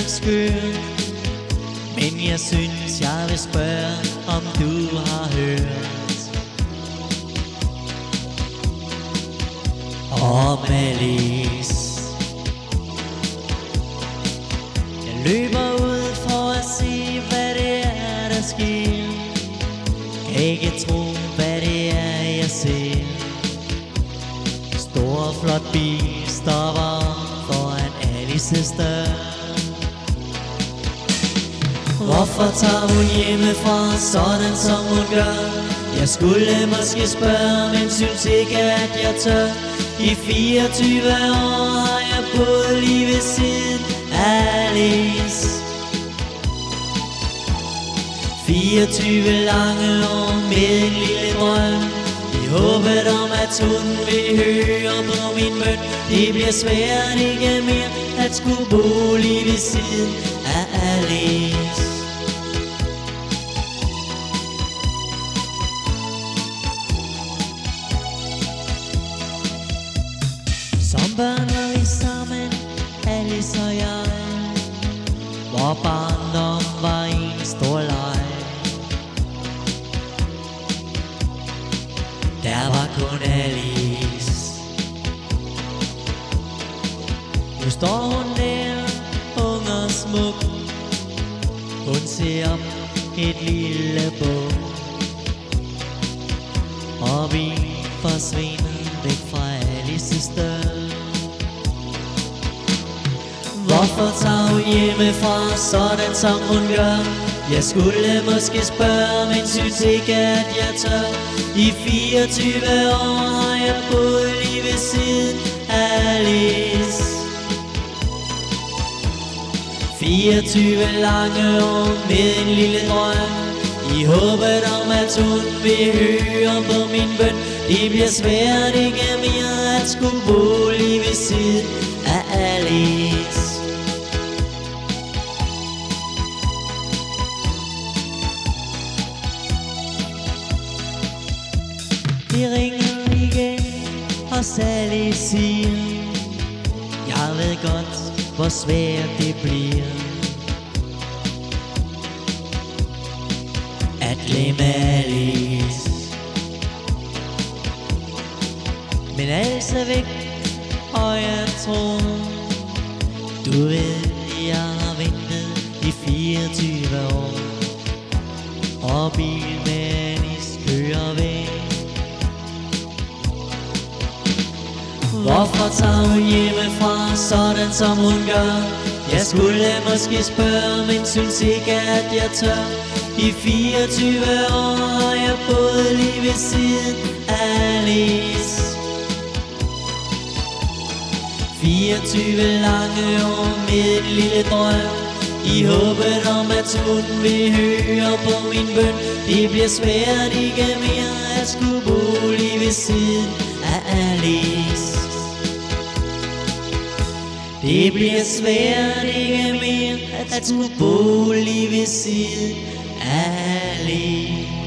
ikke skørt, men jeg synes jeg vil spørge, om du har hørt om Alice. Jeg løber ud for at se, hvad det er, der sker. Kan ikke tro, hvad det er, jeg ser. Stor flot bil stopper foran Alices dør. Hvorfor tager hun hjemmefra, sådan som hun gør? Jeg skulle måske spørge, men synes ikke, at jeg tør. I 24 år har jeg boet lige ved siden af Alice. 24 lange år med en lille drøm, i håbet om, at hun vil høre på min bøn. Det bliver svært ikke mere at skulle bo lige ved siden af Alice. Som børn var vi sammen, Alice og jeg. Vor barndom var en stor leg. Der var kun Alice. Nu står hun der, ung og smuk. Hun ser op et lille bog, og vi forsvinder væk fra Alices dør. Hvorfor tager hun hjemmefra, sådan som hun gør? Jeg skulle måske spørge, men synes ikke, at jeg tør. I 24 år har jeg boet lige ved siden af Alice. 24 lange år med en lille drøm, i håbet om, at hun vil høre på min bøn. Det bliver svært ikke mere at skulle bo lige ved siden af Alice. Det ringer igen, og Sally siger, jeg ved godt, hvor svært det bliver at glemme Alice. Men Alice er væk, og jeg tror, du ved, jeg har ventet i 24 år, og bil med Alice kører væk. Hvorfor tager hun hjemmefra, sådan som hun gør? Jeg skulle måske spørge, men synes ikke, at jeg tør. I 24 år har jeg boet lige ved siden af Alice. 24 lange år med en lille drøm, i håbet om, at hun vil høre på min bøn. Det bliver svært ikke mere at skulle bo lige ved siden af Alice. Det bliver svært ikke mere at skulle bo lige ved siden af Alice.